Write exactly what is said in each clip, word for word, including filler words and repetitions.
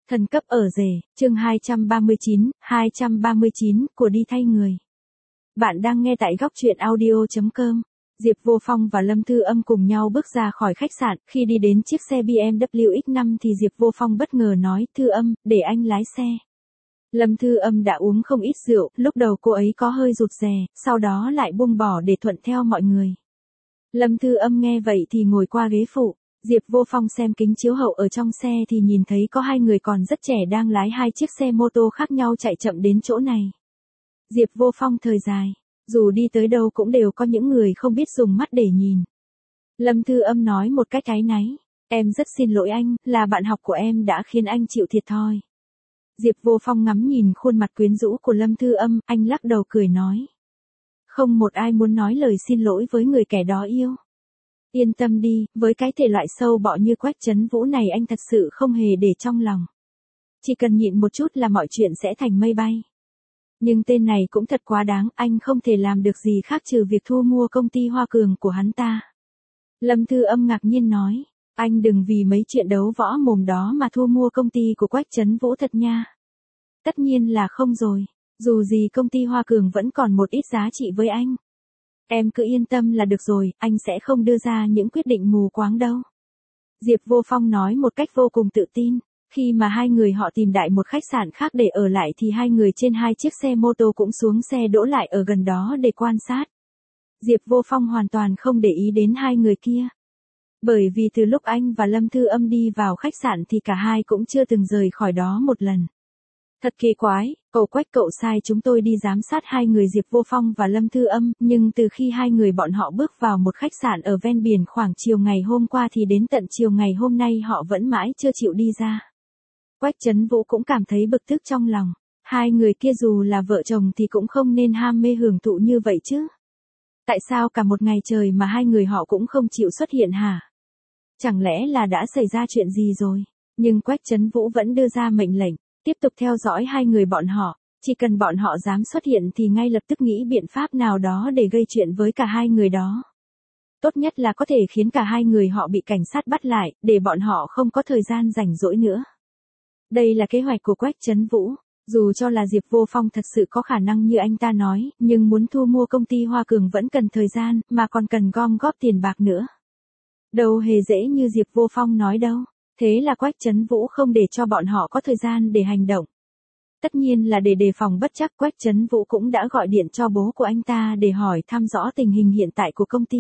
Thần cấp ở rể, chương hai trăm ba mươi chín, hai trăm ba mươi chín, của đi thay người. Bạn đang nghe tại góc truyện audio chấm com. Diệp Vô Phong và Lâm Thư Âm cùng nhau bước ra khỏi khách sạn, khi đi đến chiếc xe bê em vê ích năm thì Diệp Vô Phong bất ngờ nói, Thư Âm, để anh lái xe. Lâm Thư Âm đã uống không ít rượu, lúc đầu cô ấy có hơi rụt rè, sau đó lại buông bỏ để thuận theo mọi người. Lâm Thư Âm nghe vậy thì ngồi qua ghế phụ. Diệp Vô Phong xem kính chiếu hậu ở trong xe thì nhìn thấy có hai người còn rất trẻ đang lái hai chiếc xe mô tô khác nhau chạy chậm đến chỗ này. Diệp Vô Phong thời dài, dù đi tới đâu cũng đều có những người không biết dùng mắt để nhìn. Lâm Thư Âm nói một cách áy náy, em rất xin lỗi anh, là bạn học của em đã khiến anh chịu thiệt thòi. Diệp Vô Phong ngắm nhìn khuôn mặt quyến rũ của Lâm Thư Âm, anh lắc đầu cười nói. Không một ai muốn nói lời xin lỗi với người kẻ đó yêu. Yên tâm đi, với cái thể loại sâu bọ như Quách Trấn Vũ này anh thật sự không hề để trong lòng. Chỉ cần nhịn một chút là mọi chuyện sẽ thành mây bay. Nhưng tên này cũng thật quá đáng, anh không thể làm được gì khác trừ việc thu mua công ty Hoa Cường của hắn ta. Lâm Thư Âm ngạc nhiên nói, anh đừng vì mấy chuyện đấu võ mồm đó mà thu mua công ty của Quách Trấn Vũ thật nha. Tất nhiên là không rồi, dù gì công ty Hoa Cường vẫn còn một ít giá trị với anh. Em cứ yên tâm là được rồi, anh sẽ không đưa ra những quyết định mù quáng đâu. Diệp Vô Phong nói một cách vô cùng tự tin. Khi mà hai người họ tìm đại một khách sạn khác để ở lại thì hai người trên hai chiếc xe mô tô cũng xuống xe đỗ lại ở gần đó để quan sát. Diệp Vô Phong hoàn toàn không để ý đến hai người kia. Bởi vì từ lúc anh và Lâm Thư Âm đi vào khách sạn thì cả hai cũng chưa từng rời khỏi đó một lần. Thật kỳ quái, cậu Quách cậu sai chúng tôi đi giám sát hai người Diệp Vô Phong và Lâm Thư Âm, nhưng từ khi hai người bọn họ bước vào một khách sạn ở ven biển khoảng chiều ngày hôm qua thì đến tận chiều ngày hôm nay họ vẫn mãi chưa chịu đi ra. Quách Trấn Vũ cũng cảm thấy bực tức trong lòng, hai người kia dù là vợ chồng thì cũng không nên ham mê hưởng thụ như vậy chứ. Tại sao cả một ngày trời mà hai người họ cũng không chịu xuất hiện hả? Chẳng lẽ là đã xảy ra chuyện gì rồi? Nhưng Quách Trấn Vũ vẫn đưa ra mệnh lệnh. Tiếp tục theo dõi hai người bọn họ, chỉ cần bọn họ dám xuất hiện thì ngay lập tức nghĩ biện pháp nào đó để gây chuyện với cả hai người đó. Tốt nhất là có thể khiến cả hai người họ bị cảnh sát bắt lại, để bọn họ không có thời gian rảnh rỗi nữa. Đây là kế hoạch của Quách Trấn Vũ, dù cho là Diệp Vô Phong thật sự có khả năng như anh ta nói, nhưng muốn thu mua công ty Hoa Cường vẫn cần thời gian, mà còn cần gom góp tiền bạc nữa. Đâu hề dễ như Diệp Vô Phong nói đâu. Thế là Quách Trấn Vũ không để cho bọn họ có thời gian để hành động. Tất nhiên là để đề phòng bất trắc, Quách Trấn Vũ cũng đã gọi điện cho bố của anh ta để hỏi thăm rõ tình hình hiện tại của công ty.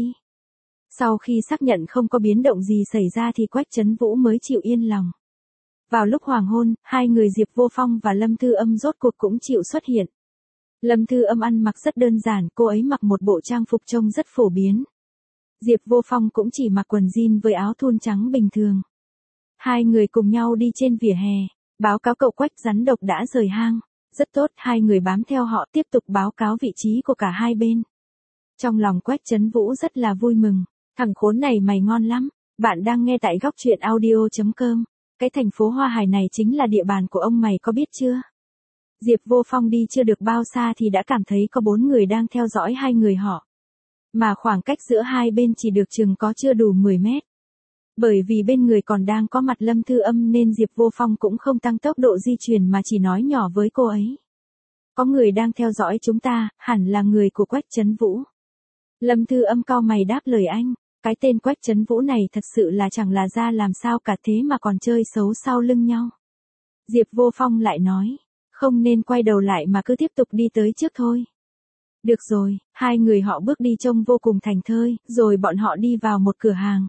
Sau khi xác nhận không có biến động gì xảy ra thì Quách Trấn Vũ mới chịu yên lòng. Vào lúc hoàng hôn, hai người Diệp Vô Phong và Lâm Thư Âm rốt cuộc cũng chịu xuất hiện. Lâm Thư Âm ăn mặc rất đơn giản, cô ấy mặc một bộ trang phục trông rất phổ biến. Diệp Vô Phong cũng chỉ mặc quần jean với áo thun trắng bình thường. Hai người cùng nhau đi trên vỉa hè, báo cáo cậu Quách rắn độc đã rời hang. Rất tốt, hai người bám theo họ tiếp tục báo cáo vị trí của cả hai bên. Trong lòng Quách Trấn Vũ rất là vui mừng, thằng khốn này mày ngon lắm. Bạn đang nghe tại góc truyện audio chấm com. Cái thành phố Hoa Hải này chính là địa bàn của ông mày có biết chưa? Diệp Vô Phong đi chưa được bao xa thì đã cảm thấy có bốn người đang theo dõi hai người họ. Mà khoảng cách giữa hai bên chỉ được chừng có chưa đủ mười mét. Bởi vì bên người còn đang có mặt Lâm Thư Âm nên Diệp Vô Phong cũng không tăng tốc độ di chuyển mà chỉ nói nhỏ với cô ấy. Có người đang theo dõi chúng ta, hẳn là người của Quách Trấn Vũ. Lâm Thư Âm cau mày đáp lời anh, cái tên Quách Trấn Vũ này thật sự là chẳng là ra làm sao cả thế mà còn chơi xấu sau lưng nhau. Diệp Vô Phong lại nói, không nên quay đầu lại mà cứ tiếp tục đi tới trước thôi. Được rồi, hai người họ bước đi trông vô cùng thành thơi, rồi bọn họ đi vào một cửa hàng.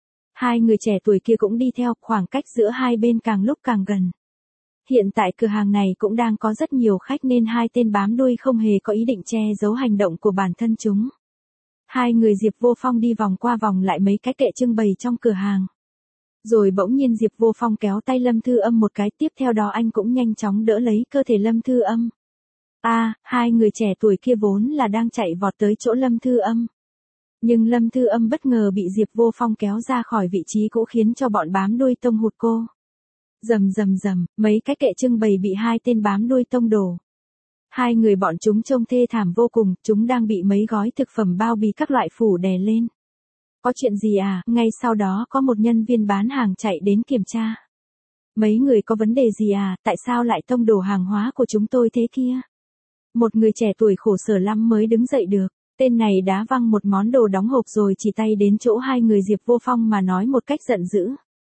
Hai người trẻ tuổi kia cũng đi theo, khoảng cách giữa hai bên càng lúc càng gần. Hiện tại cửa hàng này cũng đang có rất nhiều khách nên hai tên bám đuôi không hề có ý định che giấu hành động của bản thân chúng. Hai người Diệp Vô Phong đi vòng qua vòng lại mấy cái kệ trưng bày trong cửa hàng. Rồi bỗng nhiên Diệp Vô Phong kéo tay Lâm Thư Âm một cái, tiếp theo đó anh cũng nhanh chóng đỡ lấy cơ thể Lâm Thư Âm. À, hai người trẻ tuổi kia vốn là đang chạy vọt tới chỗ Lâm Thư Âm. Nhưng Lâm Thư Âm bất ngờ bị Diệp Vô Phong kéo ra khỏi vị trí cũ khiến cho bọn bám đuôi tông hụt cô. Rầm rầm rầm, mấy cái kệ trưng bày bị hai tên bám đuôi tông đổ. Hai người bọn chúng trông thê thảm vô cùng, chúng đang bị mấy gói thực phẩm bao bì các loại phủ đè lên. Có chuyện gì à? Ngay sau đó có một nhân viên bán hàng chạy đến kiểm tra. Mấy người có vấn đề gì à, tại sao lại tông đổ hàng hóa của chúng tôi thế kia? Một người trẻ tuổi khổ sở lắm mới đứng dậy được. Tên này đá văng một món đồ đóng hộp rồi chỉ tay đến chỗ hai người Diệp Vô Phong mà nói một cách giận dữ.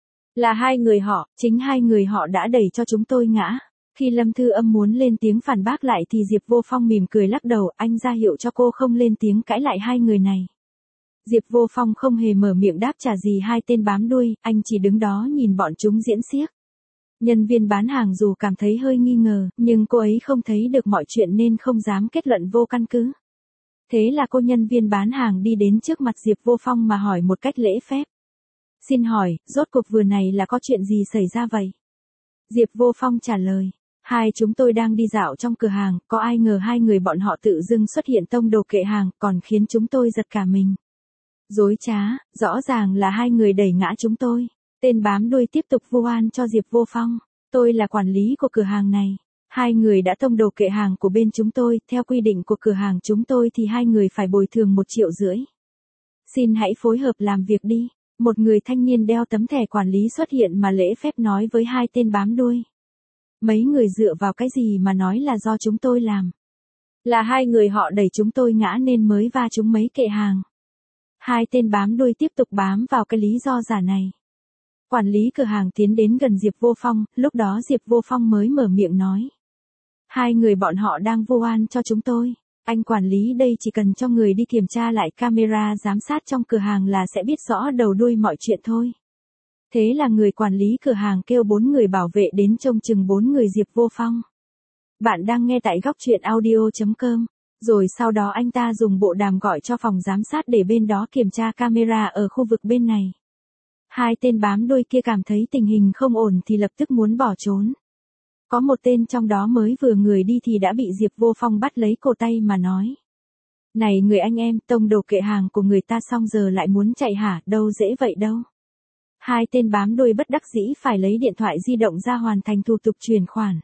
Là hai người họ, chính hai người họ đã đẩy cho chúng tôi ngã. Khi Lâm Thư Âm muốn lên tiếng phản bác lại thì Diệp Vô Phong mỉm cười lắc đầu, anh ra hiệu cho cô không lên tiếng cãi lại hai người này. Diệp Vô Phong không hề mở miệng đáp trả gì hai tên bám đuôi, anh chỉ đứng đó nhìn bọn chúng diễn xiếc. Nhân viên bán hàng dù cảm thấy hơi nghi ngờ, nhưng cô ấy không thấy được mọi chuyện nên không dám kết luận vô căn cứ. Thế là cô nhân viên bán hàng đi đến trước mặt Diệp Vô Phong mà hỏi một cách lễ phép. Xin hỏi, rốt cuộc vừa này là có chuyện gì xảy ra vậy? Diệp Vô Phong trả lời. Hai chúng tôi đang đi dạo trong cửa hàng, có ai ngờ hai người bọn họ tự dưng xuất hiện tông đồ kệ hàng, còn khiến chúng tôi giật cả mình. Dối trá, rõ ràng là hai người đẩy ngã chúng tôi. Tên bám đuôi tiếp tục vu oan cho Diệp Vô Phong. Tôi là quản lý của cửa hàng này. Hai người đã tông đồ kệ hàng của bên chúng tôi, theo quy định của cửa hàng chúng tôi thì hai người phải bồi thường một triệu rưỡi. Xin hãy phối hợp làm việc đi. Một người thanh niên đeo tấm thẻ quản lý xuất hiện mà lễ phép nói với hai tên bám đuôi. Mấy người dựa vào cái gì mà nói là do chúng tôi làm? Là hai người họ đẩy chúng tôi ngã nên mới va chúng mấy kệ hàng. Hai tên bám đuôi tiếp tục bám vào cái lý do giả này. Quản lý cửa hàng tiến đến gần Diệp Vô Phong, lúc đó Diệp Vô Phong mới mở miệng nói. Hai người bọn họ đang vu oan cho chúng tôi. Anh quản lý đây chỉ cần cho người đi kiểm tra lại camera giám sát trong cửa hàng là sẽ biết rõ đầu đuôi mọi chuyện thôi. Thế là người quản lý cửa hàng kêu bốn người bảo vệ đến trông chừng bốn người Diệp Vô Phong. Bạn đang nghe tại góc truyện audio chấm com. Rồi sau đó anh ta dùng bộ đàm gọi cho phòng giám sát để bên đó kiểm tra camera ở khu vực bên này. Hai tên bám đuôi kia cảm thấy tình hình không ổn thì lập tức muốn bỏ trốn. Có một tên trong đó mới vừa người đi thì đã bị Diệp Vô Phong bắt lấy cổ tay mà nói. Này người anh em, tông đồ kệ hàng của người ta xong giờ lại muốn chạy hả, đâu dễ vậy đâu. Hai tên bám đuôi bất đắc dĩ phải lấy điện thoại di động ra hoàn thành thủ tục chuyển khoản.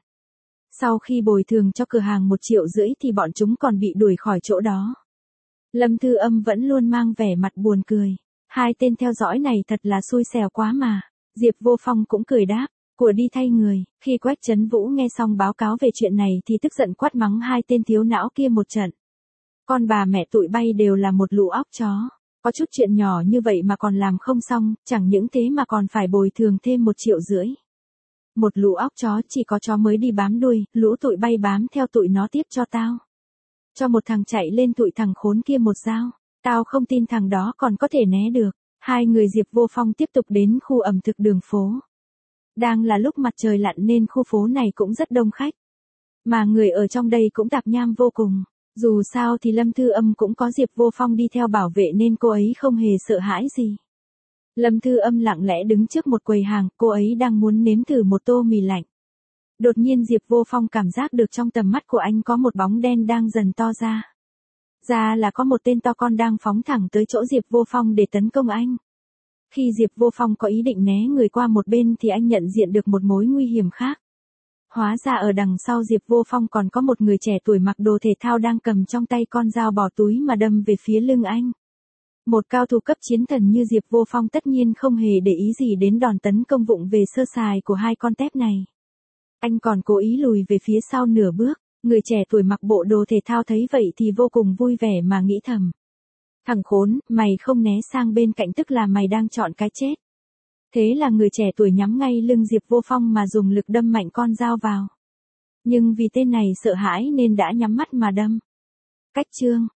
Sau khi bồi thường cho cửa hàng một triệu rưỡi thì bọn chúng còn bị đuổi khỏi chỗ đó. Lâm Thư Âm vẫn luôn mang vẻ mặt buồn cười. Hai tên theo dõi này thật là xui xẻo quá mà. Diệp Vô Phong cũng cười đáp. Của đi thay người. Khi Quách Trấn Vũ nghe xong báo cáo về chuyện này thì tức giận quát mắng hai tên thiếu não kia một trận. Con bà mẹ tụi bay đều là một lũ óc chó. Có chút chuyện nhỏ như vậy mà còn làm không xong, chẳng những thế mà còn phải bồi thường thêm một triệu rưỡi. Một lũ óc chó chỉ có chó mới đi bám đuôi, lũ tụi bay bám theo tụi nó tiếp cho tao. Cho một thằng chạy lên tụi thằng khốn kia một dao. Tao không tin thằng đó còn có thể né được. Hai người Diệp Vô Phong tiếp tục đến khu ẩm thực đường phố. Đang là lúc mặt trời lặn nên khu phố này cũng rất đông khách. Mà người ở trong đây cũng tạp nham vô cùng. Dù sao thì Lâm Thư Âm cũng có Diệp Vô Phong đi theo bảo vệ nên cô ấy không hề sợ hãi gì. Lâm Thư Âm lặng lẽ đứng trước một quầy hàng, cô ấy đang muốn nếm thử một tô mì lạnh. Đột nhiên Diệp Vô Phong cảm giác được trong tầm mắt của anh có một bóng đen đang dần to ra. Ra là có một tên to con đang phóng thẳng tới chỗ Diệp Vô Phong để tấn công anh. Khi Diệp Vô Phong có ý định né người qua một bên thì anh nhận diện được một mối nguy hiểm khác. Hóa ra ở đằng sau Diệp Vô Phong còn có một người trẻ tuổi mặc đồ thể thao đang cầm trong tay con dao bỏ túi mà đâm về phía lưng anh. Một cao thủ cấp chiến thần như Diệp Vô Phong tất nhiên không hề để ý gì đến đòn tấn công vụng về sơ sài của hai con tép này. Anh còn cố ý lùi về phía sau nửa bước, người trẻ tuổi mặc bộ đồ thể thao thấy vậy thì vô cùng vui vẻ mà nghĩ thầm. Thằng khốn, mày không né sang bên cạnh tức là mày đang chọn cái chết. Thế là người trẻ tuổi nhắm ngay lưng Diệp Vô Phong mà dùng lực đâm mạnh con dao vào. Nhưng vì tên này sợ hãi nên đã nhắm mắt mà đâm. Cách chương